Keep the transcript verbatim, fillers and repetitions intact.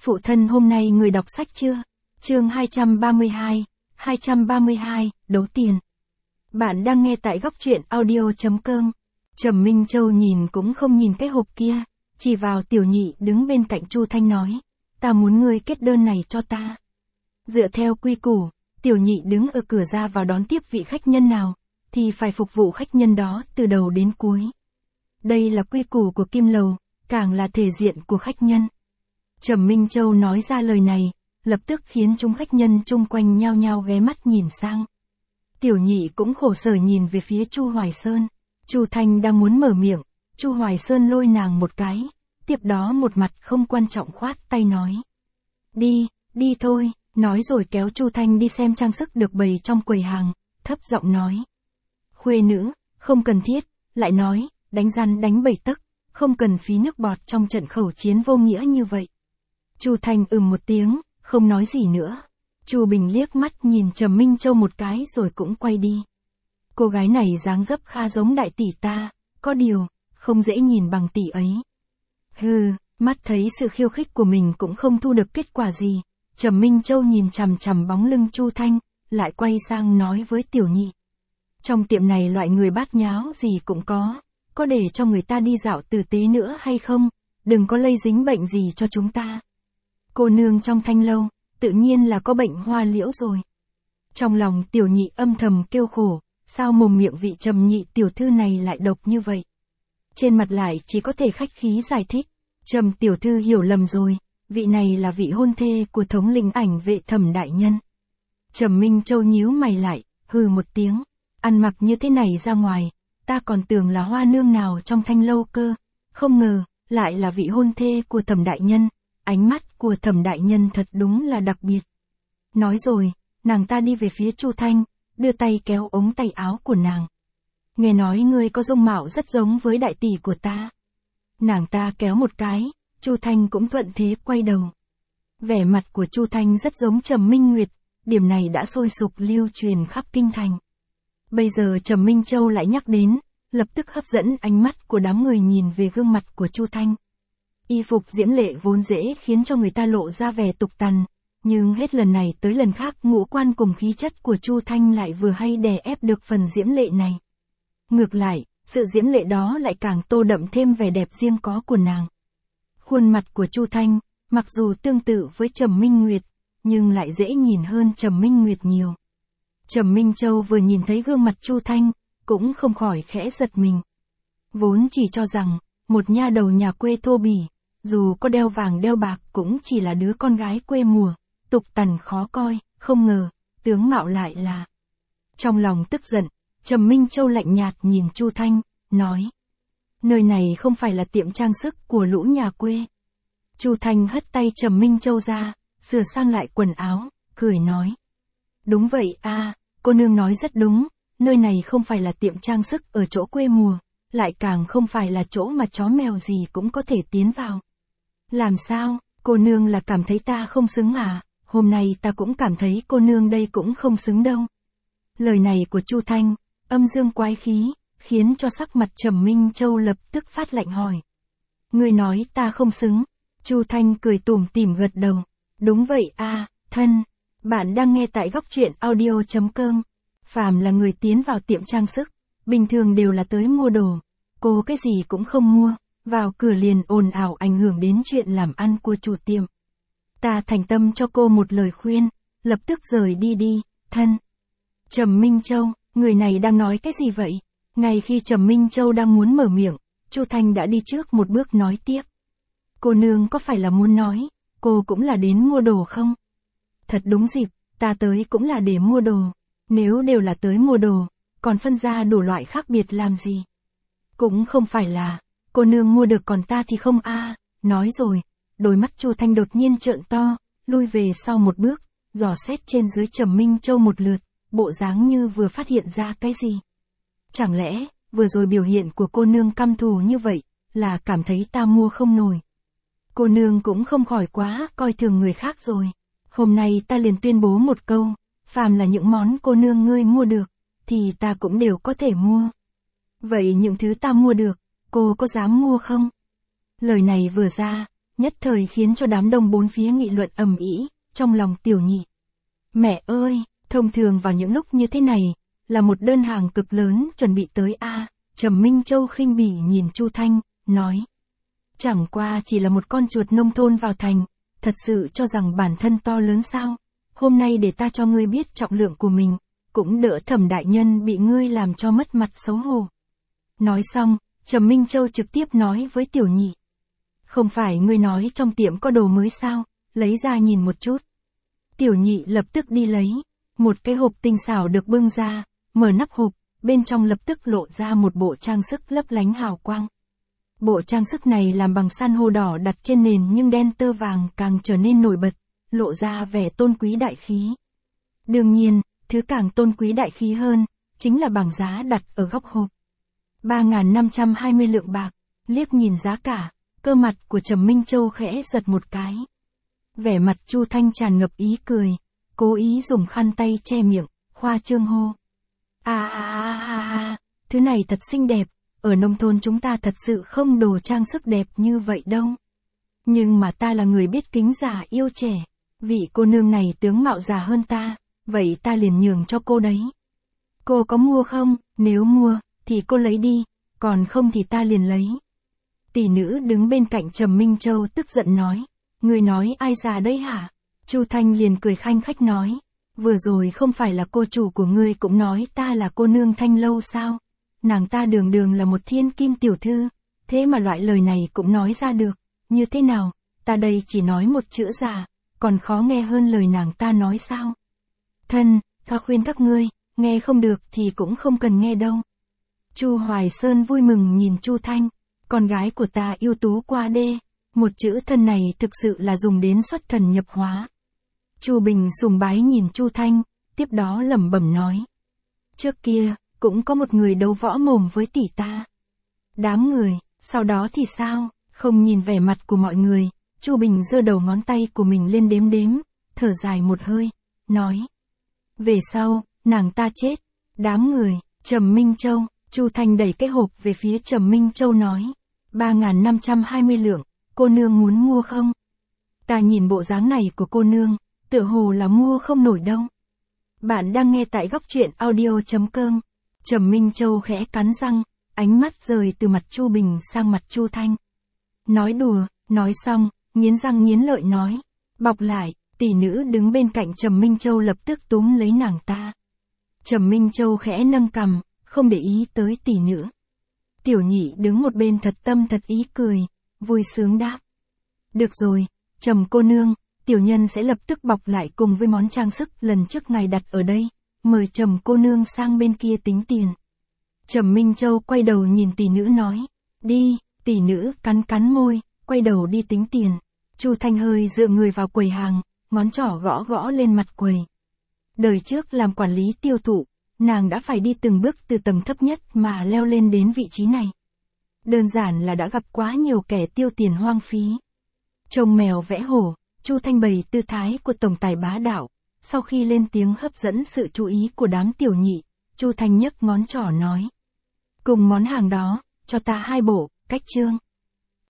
Phụ thân hôm nay người đọc sách chưa? Chương hai trăm ba mươi hai, hai trăm ba mươi hai, đấu tiền. Bạn đang nghe tại góc truyện audio chấm com. Trầm Minh Châu nhìn cũng không nhìn cái hộp kia, chỉ vào Tiểu Nhị đứng bên cạnh Chu Thanh nói, ta muốn ngươi kết đơn này cho ta. Dựa theo quy củ, Tiểu Nhị đứng ở cửa ra vào đón tiếp vị khách nhân nào, thì phải phục vụ khách nhân đó từ đầu đến cuối. Đây là quy củ của Kim Lầu, càng là thể diện của khách nhân. Trầm Minh Châu nói ra lời này, lập tức khiến chúng khách nhân chung quanh nhao nhao ghé mắt nhìn sang. Tiểu Nhị cũng khổ sở nhìn về phía Chu Hoài Sơn. Chu Thanh đang muốn mở miệng, Chu Hoài Sơn lôi nàng một cái, tiếp đó một mặt không quan trọng khoát tay nói. Đi, đi thôi, nói rồi kéo Chu Thanh đi xem trang sức được bày trong quầy hàng, thấp giọng nói. Khuê nữ, không cần thiết, lại nói, đánh răn đánh bảy tấc, không cần phí nước bọt trong trận khẩu chiến vô nghĩa như vậy. Chu Thanh ừm một tiếng, không nói gì nữa. Chu Bình liếc mắt nhìn Trầm Minh Châu một cái rồi cũng quay đi. Cô gái này dáng dấp khá giống đại tỷ ta, có điều, không dễ nhìn bằng tỷ ấy. Hừ, mắt thấy sự khiêu khích của mình cũng không thu được kết quả gì. Trầm Minh Châu nhìn chằm chằm bóng lưng Chu Thanh, lại quay sang nói với Tiểu Nhị. Trong tiệm này loại người bát nháo gì cũng có, có để cho người ta đi dạo tử tế nữa hay không, đừng có lây dính bệnh gì cho chúng ta. Cô nương trong Thanh lâu, tự nhiên là có bệnh hoa liễu rồi. Trong lòng Tiểu Nhị âm thầm kêu khổ, sao mồm miệng vị Trầm Nhị tiểu thư này lại độc như vậy. Trên mặt lại chỉ có thể khách khí giải thích, Trầm tiểu thư hiểu lầm rồi, vị này là vị hôn thê của thống lĩnh Ảnh Vệ Thẩm đại nhân. Trầm Minh Châu nhíu mày lại, hừ một tiếng, ăn mặc như thế này ra ngoài, ta còn tưởng là hoa nương nào trong Thanh lâu cơ, không ngờ, lại là vị hôn thê của Thẩm đại nhân. Ánh mắt của Thẩm đại nhân thật đúng là đặc biệt. Nói rồi, nàng ta đi về phía Chu Thanh, đưa tay kéo ống tay áo của nàng. Nghe nói ngươi có dung mạo rất giống với đại tỷ của ta. Nàng ta kéo một cái, Chu Thanh cũng thuận thế quay đầu. Vẻ mặt của Chu Thanh rất giống Trầm Minh Nguyệt, điểm này đã sôi sục lưu truyền khắp kinh thành. Bây giờ Trầm Minh Châu lại nhắc đến, lập tức hấp dẫn ánh mắt của đám người nhìn về gương mặt của Chu Thanh. Y phục diễm lệ vốn dễ khiến cho người ta lộ ra vẻ tục tằn, nhưng hết lần này tới lần khác ngũ quan cùng khí chất của Chu Thanh lại vừa hay đè ép được phần diễm lệ này. Ngược lại, sự diễm lệ đó lại càng tô đậm thêm vẻ đẹp riêng có của nàng. Khuôn mặt của Chu Thanh, mặc dù tương tự với Trầm Minh Nguyệt, nhưng lại dễ nhìn hơn Trầm Minh Nguyệt nhiều. Trầm Minh Châu vừa nhìn thấy gương mặt Chu Thanh, cũng không khỏi khẽ giật mình. Vốn chỉ cho rằng, một nha đầu nhà quê thô bỉ, dù có đeo vàng đeo bạc cũng chỉ là đứa con gái quê mùa, tục tằn khó coi, không ngờ, tướng mạo lại là. Trong lòng tức giận, Trầm Minh Châu lạnh nhạt nhìn Chu Thanh, nói. Nơi này không phải là tiệm trang sức của lũ nhà quê. Chu Thanh hất tay Trầm Minh Châu ra, sửa sang lại quần áo, cười nói. Đúng vậy a, cô nương nói rất đúng, nơi này không phải là tiệm trang sức ở chỗ quê mùa, lại càng không phải là chỗ mà chó mèo gì cũng có thể tiến vào. Làm sao, cô nương là cảm thấy ta không xứng à, hôm nay ta cũng cảm thấy cô nương đây cũng không xứng đâu. Lời này của Chu Thanh, âm dương quái khí, khiến cho sắc mặt Trầm Minh Châu lập tức phát lạnh hỏi. Ngươi nói ta không xứng, Chu Thanh cười tủm tỉm gật đầu, đúng vậy a, thân, bạn đang nghe tại góc truyện audio chấm com. Phàm là người tiến vào tiệm trang sức, bình thường đều là tới mua đồ, cô cái gì cũng không mua. Vào cửa liền ồn ào ảnh hưởng đến chuyện làm ăn của chủ tiệm. Ta thành tâm cho cô một lời khuyên, lập tức rời đi đi, thân. Trầm Minh Châu, người này đang nói cái gì vậy? Ngay khi Trầm Minh Châu đang muốn mở miệng, Chu Thanh đã đi trước một bước nói tiếp. Cô nương có phải là muốn nói, cô cũng là đến mua đồ không? Thật đúng dịp, ta tới cũng là để mua đồ. Nếu đều là tới mua đồ, còn phân ra đủ loại khác biệt làm gì? Cũng không phải là. Cô nương mua được còn ta thì không a. Nói rồi, đôi mắt Chu Thanh đột nhiên trợn to, lui về sau một bước, dò xét trên dưới Trầm Minh Châu một lượt, bộ dáng như vừa phát hiện ra cái gì. Chẳng lẽ, vừa rồi biểu hiện của cô nương căm thù như vậy, là cảm thấy ta mua không nổi. Cô nương cũng không khỏi quá coi thường người khác rồi. Hôm nay ta liền tuyên bố một câu, phàm là những món cô nương ngươi mua được, thì ta cũng đều có thể mua. Vậy những thứ ta mua được, cô có dám mua không? Lời này vừa ra, nhất thời khiến cho đám đông bốn phía nghị luận ầm ĩ, trong lòng Tiểu Nhị. Mẹ ơi, thông thường vào những lúc như thế này, là một đơn hàng cực lớn chuẩn bị tới a. À, Trầm Minh Châu khinh bỉ nhìn Chu Thanh, nói. Chẳng qua chỉ là một con chuột nông thôn vào thành, thật sự cho rằng bản thân to lớn sao? Hôm nay để ta cho ngươi biết trọng lượng của mình, cũng đỡ Thẩm đại nhân bị ngươi làm cho mất mặt xấu hổ. Nói xong, Trầm Minh Châu trực tiếp nói với Tiểu Nhị. Không phải ngươi nói trong tiệm có đồ mới sao, lấy ra nhìn một chút. Tiểu Nhị lập tức đi lấy, một cái hộp tinh xảo được bưng ra, mở nắp hộp, bên trong lập tức lộ ra một bộ trang sức lấp lánh hào quang. Bộ trang sức này làm bằng san hô đỏ đặt trên nền nhưng đen tơ vàng càng trở nên nổi bật, lộ ra vẻ tôn quý đại khí. Đương nhiên, thứ càng tôn quý đại khí hơn, chính là bảng giá đặt ở góc hộp. ba nghìn năm trăm hai mươi lượng bạc, liếc nhìn giá cả, cơ mặt của Trầm Minh Châu khẽ giật một cái. Vẻ mặt Chu Thanh tràn ngập ý cười, cố ý dùng khăn tay che miệng, khoa trương hô. À à à à à, thứ này thật xinh đẹp, ở nông thôn chúng ta thật sự không đồ trang sức đẹp như vậy đâu. Nhưng mà ta là người biết kính già yêu trẻ, vị cô nương này tướng mạo già hơn ta, vậy ta liền nhường cho cô đấy. Cô có mua không? Nếu mua, thì cô lấy đi, còn không thì ta liền lấy. Tỷ nữ đứng bên cạnh Trầm Minh Châu tức giận nói. Người nói ai già đây hả? Chu Thanh liền cười khanh khách nói. Vừa rồi không phải là cô chủ của ngươi cũng nói ta là cô nương Thanh Lâu sao? Nàng ta đường đường là một thiên kim tiểu thư, thế mà loại lời này cũng nói ra được. Như thế nào? Ta đây chỉ nói một chữ già, còn khó nghe hơn lời nàng ta nói sao? Thân, ta khuyên các ngươi, nghe không được thì cũng không cần nghe đâu. Chu Hoài Sơn vui mừng nhìn Chu Thanh, con gái của ta ưu tú qua đê, một chữ thân này thực sự là dùng đến xuất thần nhập hóa. Chu Bình sùng bái nhìn Chu Thanh, tiếp đó lẩm bẩm nói. Trước kia, cũng có một người đấu võ mồm với tỷ ta. Đám người, sau đó thì sao? Không nhìn vẻ mặt của mọi người, Chu Bình giơ đầu ngón tay của mình lên đếm đếm, thở dài một hơi, nói. Về sau, nàng ta chết. Đám người, Trầm Minh Châu, Chu Thanh đẩy cái hộp về phía Trầm Minh Châu nói. ba nghìn năm trăm hai mươi lượng, cô nương muốn mua không? Ta nhìn bộ dáng này của cô nương, tựa hồ là mua không nổi đâu. Bạn đang nghe tại góc truyện audio chấm com. Trầm Minh Châu khẽ cắn răng, ánh mắt rời từ mặt Chu Bình sang mặt Chu Thanh. Nói đùa, nói xong, nghiến răng nghiến lợi nói. Bọc lại, tỷ nữ đứng bên cạnh Trầm Minh Châu lập tức túm lấy nàng ta. Trầm Minh Châu khẽ nâng cằm, không để ý tới tỷ nữ. Tiểu Nhị đứng một bên thật tâm thật ý cười, vui sướng đáp. Được rồi, Trầm cô nương, tiểu nhân sẽ lập tức bọc lại cùng với món trang sức lần trước ngài đặt ở đây, mời Trầm cô nương sang bên kia tính tiền. Trầm Minh Châu quay đầu nhìn tỷ nữ nói, đi, tỷ nữ cắn cắn môi, quay đầu đi tính tiền. Chu Thanh hơi dựa người vào quầy hàng, ngón trỏ gõ gõ lên mặt quầy. Đời trước làm quản lý tiêu thụ, nàng đã phải đi từng bước từ tầng thấp nhất mà leo lên đến vị trí này. Đơn giản là đã gặp quá nhiều kẻ tiêu tiền hoang phí. Trông mèo vẽ hổ, Chu Thanh bày tư thái của tổng tài bá đạo, sau khi lên tiếng hấp dẫn sự chú ý của đám tiểu nhị, Chu Thanh nhấc ngón trỏ nói. Cùng món hàng đó, cho ta hai bộ, cách chương.